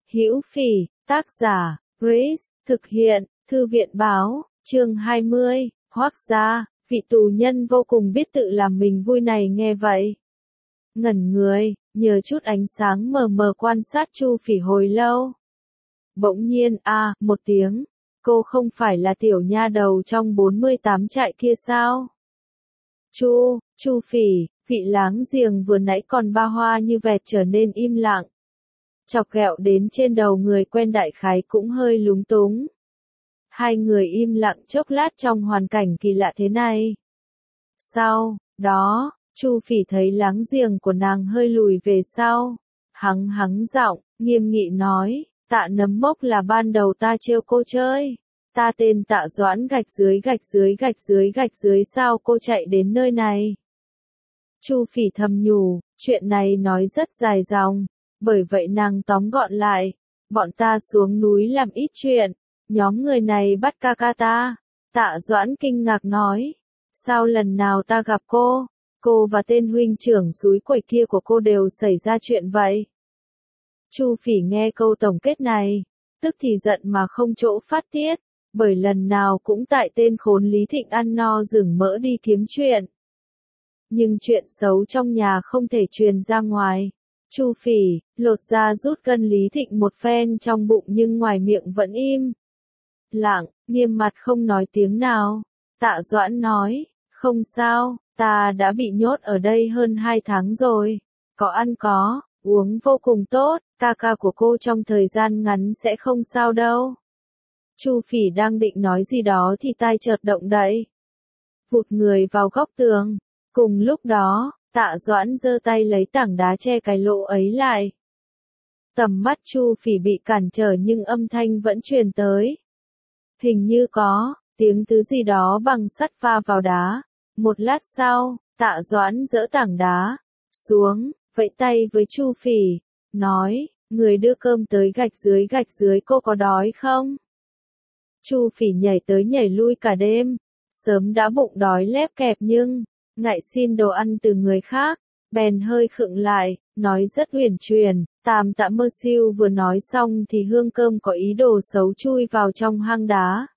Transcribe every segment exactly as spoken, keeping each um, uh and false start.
Hữu Phỉ, tác giả, Grace, thực hiện, Thư viện báo, chương hai mươi, Hoác gia, vị tù nhân vô cùng biết tự làm mình vui này nghe vậy. Ngẩn người, nhờ chút ánh sáng mờ mờ quan sát Chu Phỉ hồi lâu. Bỗng nhiên a à, một tiếng, cô không phải là tiểu nha đầu trong bốn mươi tám trại kia sao? Chu, Chu Phỉ, vị láng giềng vừa nãy còn ba hoa như vẹt trở nên im lặng. Chọc ghẹo đến trên đầu người quen đại khái cũng hơi lúng túng. Hai người im lặng chốc lát trong hoàn cảnh kỳ lạ thế này. Sau đó, Chu Phỉ thấy láng giềng của nàng hơi lùi về sau. Hắng hắng giọng, nghiêm nghị nói, Tạ Nấm Mốc là ban đầu ta trêu cô chơi. Ta tên Tạ Doãn gạch dưới gạch dưới gạch dưới gạch dưới sao cô chạy đến nơi này. Chu Phỉ thầm nhủ, chuyện này nói rất dài dòng, bởi vậy nàng tóm gọn lại. Bọn ta xuống núi làm ít chuyện, nhóm người này bắt ca ca ta. Tạ Doãn kinh ngạc nói, sao lần nào ta gặp cô, cô và tên huynh trưởng súi quẩy kia của cô đều xảy ra chuyện vậy? Chu Phỉ nghe câu tổng kết này, tức thì giận mà không chỗ phát tiết, bởi lần nào cũng tại tên khốn Lý Thịnh ăn no rừng mỡ đi kiếm chuyện. Nhưng chuyện xấu trong nhà không thể truyền ra ngoài. Chu Phỉ, lột ra rút gân Lý Thịnh một phen trong bụng nhưng ngoài miệng vẫn im lặng, nghiêm mặt không nói tiếng nào. Tạ Doãn nói, không sao, ta đã bị nhốt ở đây hơn hai tháng rồi. Có ăn có, uống vô cùng tốt, ca ca của cô trong thời gian ngắn sẽ không sao đâu. Chu Phỉ đang định nói gì đó thì tai chợt động đậy. Vụt người vào góc tường. Cùng lúc đó, Tạ Doãn giơ tay lấy tảng đá che cái lỗ ấy lại. Tầm mắt Chu Phỉ bị cản trở nhưng âm thanh vẫn truyền tới. Hình như có tiếng thứ gì đó bằng sắt va vào đá. Một lát sau, Tạ Doãn giỡ tảng đá xuống, vẫy tay với Chu Phỉ, nói, người đưa cơm tới gạch dưới gạch dưới cô có đói không? Chu Phỉ nhảy tới nhảy lui cả đêm, sớm đã bụng đói lép kẹp nhưng ngại xin đồ ăn từ người khác, bèn hơi khựng lại, nói rất uyển chuyển, Tam Tạ Mơ Siêu vừa nói xong thì hương cơm có ý đồ xấu chui vào trong hang đá.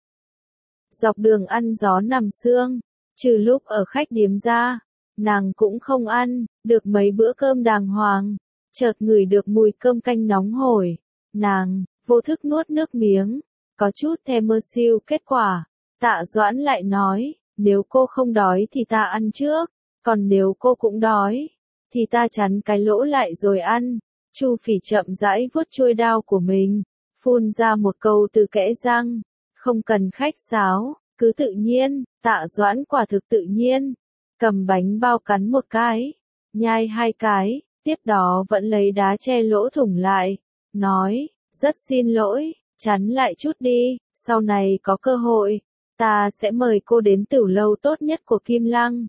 Dọc đường ăn gió nằm sương, trừ lúc ở khách điếm ra, nàng cũng không ăn được mấy bữa cơm đàng hoàng, chợt ngửi được mùi cơm canh nóng hổi, nàng vô thức nuốt nước miếng, có chút thèm Mơ Siêu. Kết quả, Tạ Doãn lại nói, nếu cô không đói thì ta ăn trước, còn nếu cô cũng đói, thì ta chắn cái lỗ lại rồi ăn. Chu Phỉ chậm rãi vuốt chuôi đao của mình, phun ra một câu từ kẽ răng, không cần khách sáo, cứ tự nhiên. Tạ Doãn quả thực tự nhiên, cầm bánh bao cắn một cái, nhai hai cái, tiếp đó vẫn lấy đá che lỗ thủng lại, nói, rất xin lỗi, chắn lại chút đi, sau này có cơ hội, ta sẽ mời cô đến tửu lâu tốt nhất của Kim Lăng.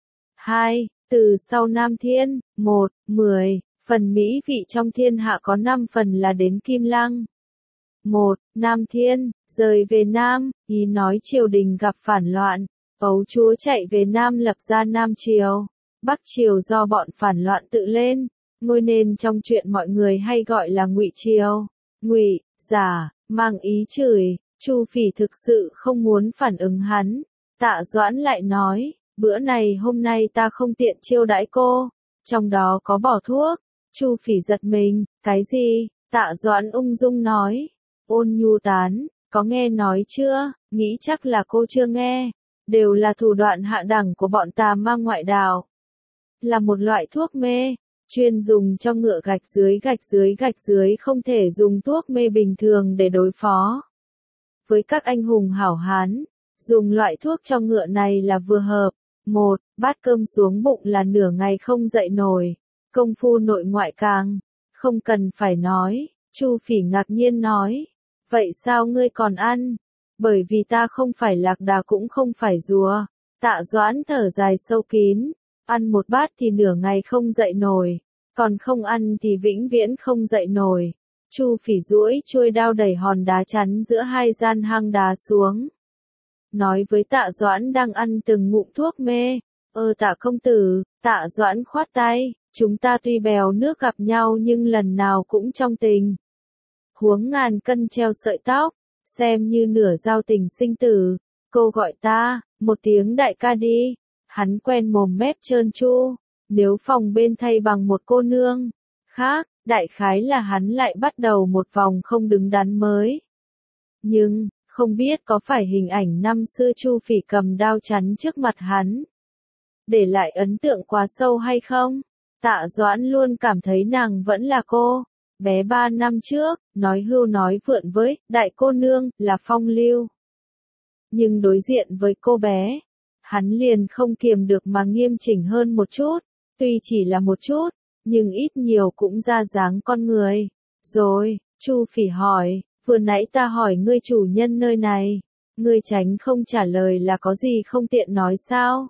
hai. Từ sau Nam Thiên. một. mười. Phần mỹ vị trong thiên hạ có năm phần là đến Kim Lăng. một. Nam Thiên. Rời về Nam, ý nói triều đình gặp phản loạn, ấu chúa chạy về Nam lập ra Nam Triều. Bắc Triều do bọn phản loạn tự lên, ngôi nên trong chuyện mọi người hay gọi là Ngụy Triều. Ngụy, giả, mang ý chửi. Chu Phỉ thực sự không muốn phản ứng hắn. Tạ Doãn lại nói, bữa này hôm nay ta không tiện chiêu đãi cô, trong đó có bỏ thuốc. Chu Phỉ giật mình, cái gì? Tạ Doãn ung dung nói, Ôn Nhu Tán, có nghe nói chưa? Nghĩ chắc là cô chưa nghe, đều là thủ đoạn hạ đẳng của bọn tà ma ngoại đạo. Là một loại thuốc mê, chuyên dùng cho ngựa gạch dưới gạch dưới gạch dưới, không thể dùng thuốc mê bình thường để đối phó với các anh hùng hảo hán. Dùng loại thuốc cho ngựa này là vừa hợp. Một, bát cơm xuống bụng là nửa ngày không dậy nổi. Công phu nội ngoại càng không cần phải nói. Chu Phỉ ngạc nhiên nói, vậy sao ngươi còn ăn? Bởi vì ta không phải lạc đà cũng không phải rùa. Tạ Doãn thở dài sâu kín, ăn một bát thì nửa ngày không dậy nổi, còn không ăn thì vĩnh viễn không dậy nổi. Chu Phỉ duỗi chuôi đao đẩy hòn đá chắn giữa hai gian hang đá xuống, nói với Tạ Doãn đang ăn từng ngụm thuốc mê, ơ Tạ công tử. Tạ Doãn khoát tay, chúng ta tuy bèo nước gặp nhau nhưng lần nào cũng trong tình huống ngàn cân treo sợi tóc, xem như nửa giao tình sinh tử. Cô gọi ta, một tiếng đại ca đi. Hắn quen mồm mép trơn tru, nếu phòng bên thay bằng một cô nương khác, đại khái là hắn lại bắt đầu một vòng không đứng đắn mới. Nhưng, không biết có phải hình ảnh năm xưa Chu Phỉ cầm đao chắn trước mặt hắn, để lại ấn tượng quá sâu hay không? Tạ Doãn luôn cảm thấy nàng vẫn là cô, bé ba năm trước, nói hưu nói vượn với, đại cô nương, là phong lưu. Nhưng đối diện với cô bé, hắn liền không kiềm được mà nghiêm chỉnh hơn một chút, tuy chỉ là một chút, nhưng ít nhiều cũng ra dáng con người. Rồi, Chu Phỉ hỏi, vừa nãy ta hỏi ngươi chủ nhân nơi này, ngươi tránh không trả lời là có gì không tiện nói sao?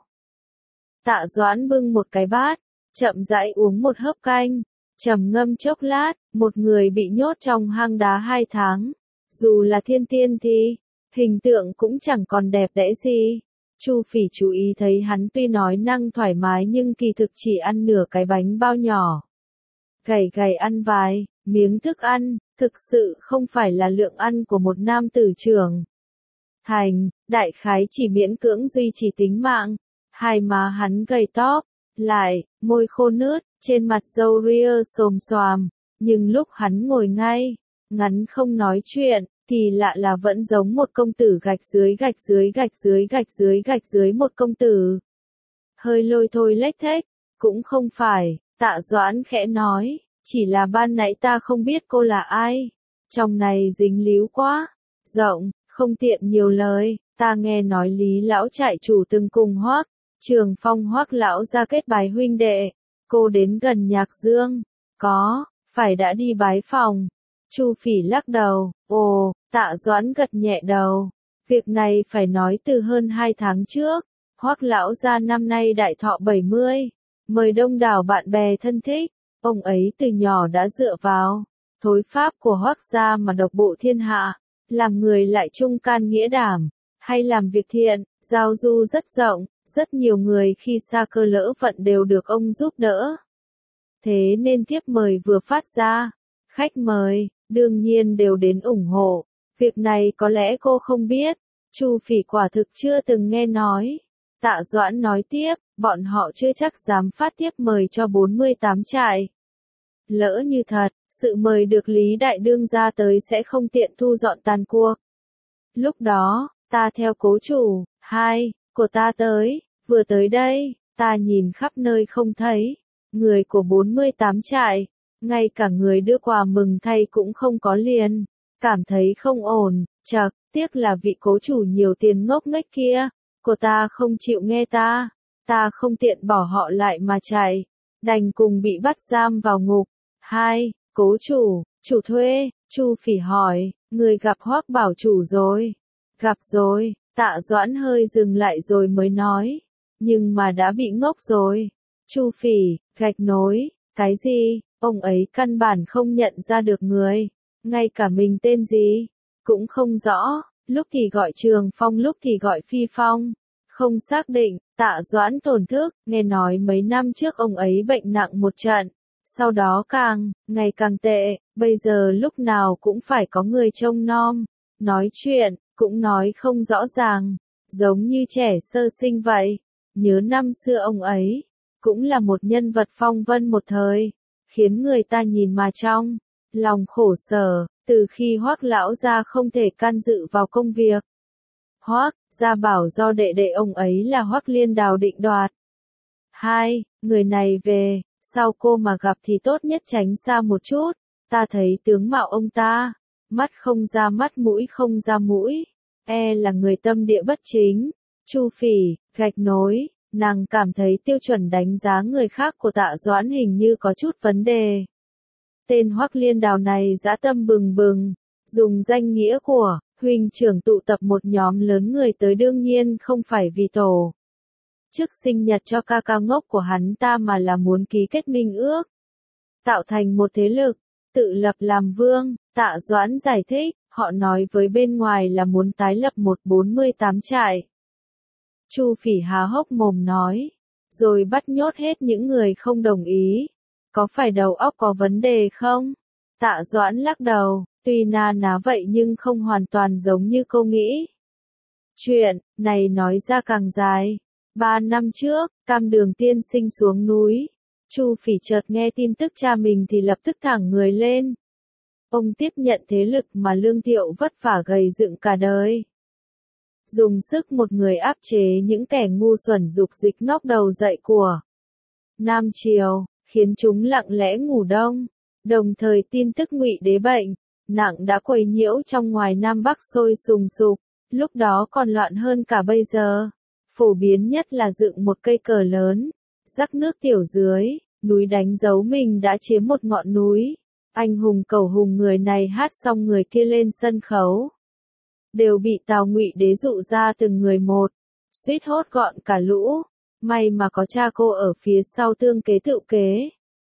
Tạ Doãn bưng một cái bát, chậm rãi uống một hớp canh, trầm ngâm chốc lát, một người bị nhốt trong hang đá hai tháng, dù là thiên tiên thì hình tượng cũng chẳng còn đẹp đẽ gì. Chu Phỉ chú ý thấy hắn tuy nói năng thoải mái nhưng kỳ thực chỉ ăn nửa cái bánh bao nhỏ. Gầy gầy ăn vài miếng thức ăn, thực sự không phải là lượng ăn của một nam tử trưởng thành, đại khái chỉ miễn cưỡng duy trì tính mạng. Hai má hắn gầy tóp lại, môi khô nướt, trên mặt râu ria xồm xoàm, nhưng lúc hắn ngồi ngay, ngắn không nói chuyện, thì lạ là vẫn giống một công tử gạch dưới gạch dưới gạch dưới gạch dưới gạch dưới một công tử. Hơi lôi thôi lếch thếch, cũng không phải, Tạ Doãn khẽ nói, chỉ là ban nãy ta không biết cô là ai. Trong này dính líu quá, rộng, không tiện nhiều lời, ta nghe nói Lý lão trại chủ từng cùng Hoắc Trường Phong Hoắc lão ra kết bái huynh đệ, cô đến gần Nhạc Dương, có, phải đã đi bái phòng. Chu Phỉ lắc đầu, ồ, Tạ Doãn gật nhẹ đầu, việc này phải nói từ hơn hai tháng trước, Hoắc lão gia năm nay đại thọ bảy mươi, mời đông đảo bạn bè thân thích, ông ấy từ nhỏ đã dựa vào thối pháp của Hoắc gia mà độc bộ thiên hạ, làm người lại trung can nghĩa đảm, hay làm việc thiện, giao du rất rộng, rất nhiều người khi xa cơ lỡ vận đều được ông giúp đỡ. Thế nên thiếp mời vừa phát ra, khách mời đương nhiên đều đến ủng hộ. Việc này có lẽ cô không biết, Chu Phỉ quả thực chưa từng nghe nói. Tạ Doãn nói tiếp, bọn họ chưa chắc dám phát tiếp mời cho bốn mươi tám trại. Lỡ như thật, sự mời được Lý Đại Đương ra tới sẽ không tiện thu dọn tàn cuộc. Lúc đó, ta theo cố chủ, hai, của ta tới, vừa tới đây, ta nhìn khắp nơi không thấy người của bốn mươi tám trại, ngay cả người đưa quà mừng thay cũng không có liền, cảm thấy không ổn, chậc, tiếc là vị cố chủ nhiều tiền ngốc nghếch kia, của ta không chịu nghe ta, ta không tiện bỏ họ lại mà chạy, đành cùng bị bắt giam vào ngục. Hai, cố chủ, chủ thuê, Chu Phỉ hỏi, người gặp Hoắc bảo chủ rồi? Gặp rồi, Tạ Doãn hơi dừng lại rồi mới nói, nhưng mà đã bị ngốc rồi. Chu Phỉ, gạch nối, cái gì, ông ấy căn bản không nhận ra được người, ngay cả mình tên gì, cũng không rõ, lúc thì gọi Trường Phong lúc thì gọi Phi Phong, không xác định. Tạ Doãn thổn thức, nghe nói mấy năm trước ông ấy bệnh nặng một trận, sau đó càng, ngày càng tệ, bây giờ lúc nào cũng phải có người trông nom, nói chuyện, cũng nói không rõ ràng, giống như trẻ sơ sinh vậy. Nhớ năm xưa ông ấy, cũng là một nhân vật phong vân một thời, khiến người ta nhìn mà trong lòng khổ sở, từ khi Hoắc lão gia không thể can dự vào công việc. Hoắc gia bảo do đệ đệ ông ấy là Hoắc Liên Đào định đoạt. Hai, người này về, sau cô mà gặp thì tốt nhất tránh xa một chút, ta thấy tướng mạo ông ta, mắt không ra mắt mũi không ra mũi, e là người tâm địa bất chính. Chu Phỉ, gạch nối, nàng cảm thấy tiêu chuẩn đánh giá người khác của Tạ Doãn hình như có chút vấn đề. Tên Hoắc Liên Đào này dã tâm bừng bừng, dùng danh nghĩa của huynh trưởng tụ tập một nhóm lớn người tới đương nhiên không phải vì tổ chức sinh nhật cho ca ca ngốc của hắn ta mà là muốn ký kết minh ước, tạo thành một thế lực, tự lập làm vương. Tạ Doãn giải thích, họ nói với bên ngoài là muốn tái lập một bốn mươi tám trại. Chu Phỉ há hốc mồm nói, rồi bắt nhốt hết những người không đồng ý. Có phải đầu óc có vấn đề không? Tạ Doãn lắc đầu, tuy na ná vậy nhưng không hoàn toàn giống như cô nghĩ. Chuyện này nói ra càng dài. Ba năm trước, Cam Đường tiên sinh xuống núi. Chu Phỉ chợt nghe tin tức cha mình thì lập tức thẳng người lên. Ông tiếp nhận thế lực mà Lương Thiệu vất vả gầy dựng cả đời. Dùng sức một người áp chế những kẻ ngu xuẩn dục dịch ngóc đầu dậy của Nam Triều, khiến chúng lặng lẽ ngủ đông. Đồng thời tin tức Ngụy Đế bệnh nặng đã quấy nhiễu trong ngoài Nam Bắc sôi sùng sục, lúc đó còn loạn hơn cả bây giờ. Phổ biến nhất là dựng một cây cờ lớn, rắc nước tiểu dưới, núi đánh dấu mình đã chiếm một ngọn núi. Anh hùng cầu hùng người này hát xong người kia lên sân khấu. Đều bị Tào Ngụy Đế dụ ra từng người một, suýt hốt gọn cả lũ. May mà có cha cô ở phía sau tương kế tự kế.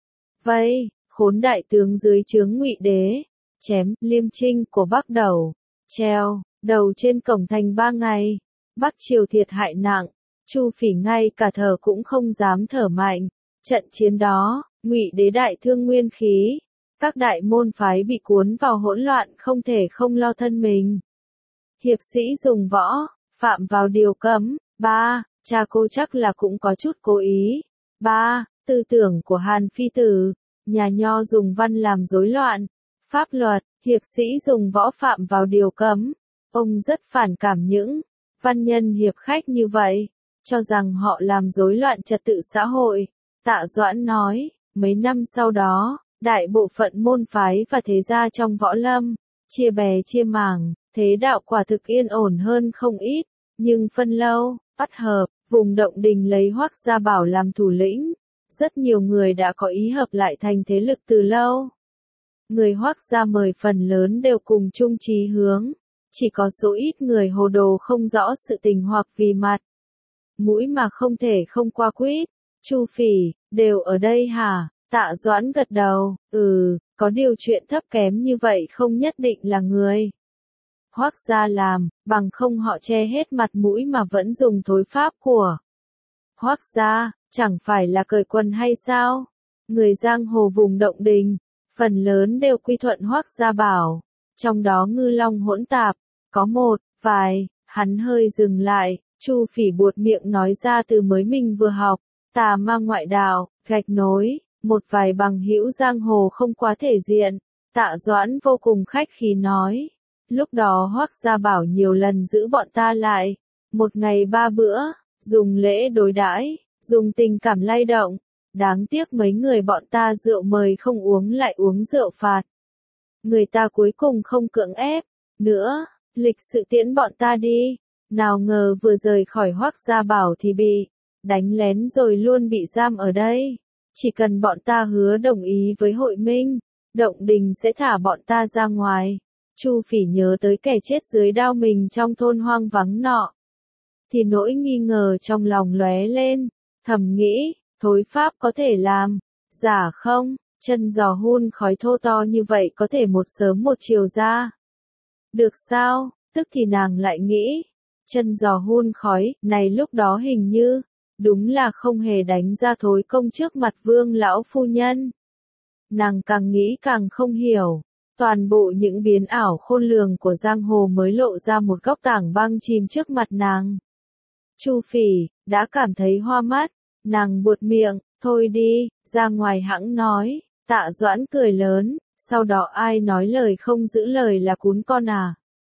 Vây, khốn đại tướng dưới trướng Ngụy Đế, chém, Liêm Trinh của Bắc Đầu, treo, đầu trên cổng thành ba ngày. Bắc Triều thiệt hại nặng, Chu Phỉ ngay cả thở cũng không dám thở mạnh. Trận chiến đó, Ngụy Đế đại thương nguyên khí, các đại môn phái bị cuốn vào hỗn loạn không thể không lo thân mình. Hiệp sĩ dùng võ, phạm vào điều cấm. Ba, cha cô chắc là cũng có chút cố ý. Ba, tư tưởng của Hàn Phi Tử, nhà nho dùng văn làm rối loạn. Pháp luật, hiệp sĩ dùng võ phạm vào điều cấm. Ông rất phản cảm những văn nhân hiệp khách như vậy, cho rằng họ làm rối loạn trật tự xã hội. Tạ Doãn nói, mấy năm sau đó, đại bộ phận môn phái và thế gia trong võ lâm, chia bè chia mảng, thế đạo quả thực yên ổn hơn không ít. Nhưng phân lâu, bắt hợp, vùng Động Đình lấy Hoắc Gia Bảo làm thủ lĩnh. Rất nhiều người đã có ý hợp lại thành thế lực từ lâu. Người Hoắc Gia mời phần lớn đều cùng chung chí hướng. Chỉ có số ít người hồ đồ không rõ sự tình hoặc vì mặt mũi mà không thể không qua quýt. Chu Phỉ, đều ở đây hả? Tạ Doãn gật đầu, ừ, có điều chuyện thấp kém như vậy không nhất định là người Hoắc Gia làm, bằng không họ che hết mặt mũi mà vẫn dùng thối pháp của Hoắc Gia, chẳng phải là cởi quần hay sao? Người giang hồ vùng Động Đình, phần lớn đều quy thuận Hoắc Gia Bảo, trong đó ngư long hỗn tạp, có một, vài, hắn hơi dừng lại, Chu Phỉ buột miệng nói ra từ mới mình vừa học, tà ma ngoại đạo, gạch nối, một vài bằng hữu giang hồ không quá thể diện. Tạ Doãn vô cùng khách khí nói, lúc đó Hoắc Gia Bảo nhiều lần giữ bọn ta lại, một ngày ba bữa, dùng lễ đối đãi, dùng tình cảm lay động, đáng tiếc mấy người bọn ta rượu mời không uống lại uống rượu phạt. Người ta cuối cùng không cưỡng ép nữa, lịch sự tiễn bọn ta đi, nào ngờ vừa rời khỏi Hoắc Gia Bảo thì bị đánh lén rồi luôn bị giam ở đây. Chỉ cần bọn ta hứa đồng ý với hội minh, Động Đình sẽ thả bọn ta ra ngoài. Chu Phỉ nhớ tới kẻ chết dưới đao mình trong thôn hoang vắng nọ, thì nỗi nghi ngờ trong lòng lóe lên, thầm nghĩ, thối pháp có thể làm, giả không, chân giò hun khói thô to như vậy có thể một sớm một chiều ra. Được sao, tức thì nàng lại nghĩ, chân giò hun khói, này lúc đó hình như, đúng là không hề đánh ra thối công trước mặt Vương lão phu nhân. Nàng càng nghĩ càng không hiểu, toàn bộ những biến ảo khôn lường của giang hồ mới lộ ra một góc tảng băng chìm trước mặt nàng. Chu Phỉ, đã cảm thấy hoa mắt, nàng buột miệng, thôi đi, ra ngoài hãng nói. Tạ Doãn cười lớn, sau đó ai nói lời không giữ lời là cún con à?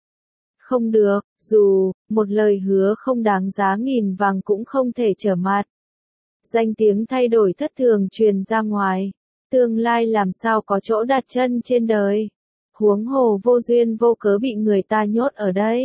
Không được, dù, một lời hứa không đáng giá nghìn vàng cũng không thể trở mặt. Danh tiếng thay đổi thất thường truyền ra ngoài, tương lai làm sao có chỗ đặt chân trên đời. Huống hồ vô duyên vô cớ bị người ta nhốt ở đây.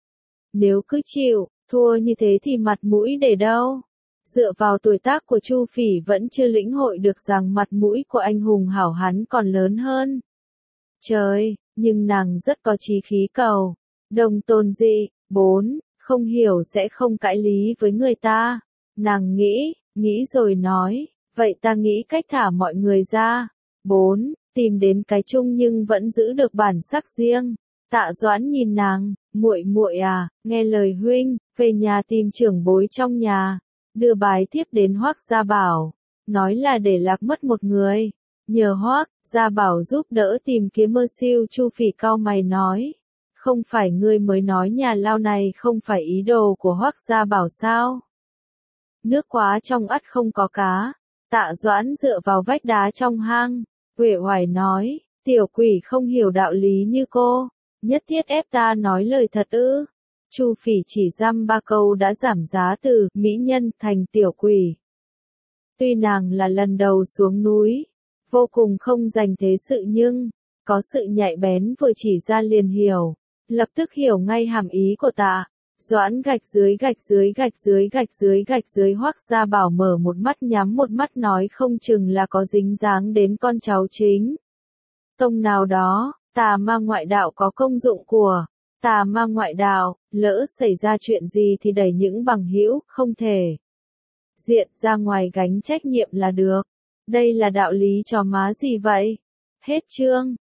Nếu cứ chịu, thua như thế thì mặt mũi để đâu? Dựa vào tuổi tác của Chu Phỉ vẫn chưa lĩnh hội được rằng mặt mũi của anh hùng hảo hán còn lớn hơn. Trời, nhưng nàng rất có chí khí cầu. Đồng tôn dị, bốn, không hiểu sẽ không cãi lý với người ta. Nàng nghĩ, nghĩ rồi nói, vậy ta nghĩ cách thả mọi người ra. Bốn, tìm đến cái chung nhưng vẫn giữ được bản sắc riêng. Tạ Doãn nhìn nàng, muội muội à, nghe lời huynh, về nhà tìm trưởng bối trong nhà, đưa bái thiếp đến Hoắc Gia Bảo, nói là để lạc mất một người. Nhờ Hoác Gia Bảo giúp đỡ tìm kiếm mơ siêu, Chu Phỉ cau mày nói. Không phải ngươi mới nói nhà lao này không phải ý đồ của Hoác Gia Bảo sao? Nước quá trong ắt không có cá. Tạ Doãn dựa vào vách đá trong hang, uể oải nói, tiểu quỷ không hiểu đạo lý như cô, nhất thiết ép ta nói lời thật ư? Chu Phỉ chỉ dăm ba câu đã giảm giá từ mỹ nhân thành tiểu quỷ. Tuy nàng là lần đầu xuống núi, vô cùng không dành thế sự nhưng có sự nhạy bén vừa chỉ ra liền hiểu, lập tức hiểu ngay hàm ý của Tạ Doãn. Gạch dưới gạch dưới gạch dưới gạch dưới gạch dưới Hoác Gia Bảo mở một mắt nhắm một mắt nói không chừng là có dính dáng đến con cháu chính tông nào đó. Tà ma ngoại đạo có công dụng của tà ma ngoại đạo, lỡ xảy ra chuyện gì thì đẩy những bằng hữu không thể diện ra ngoài gánh trách nhiệm là được. Đây là đạo lý chó má gì vậy? Hết chương.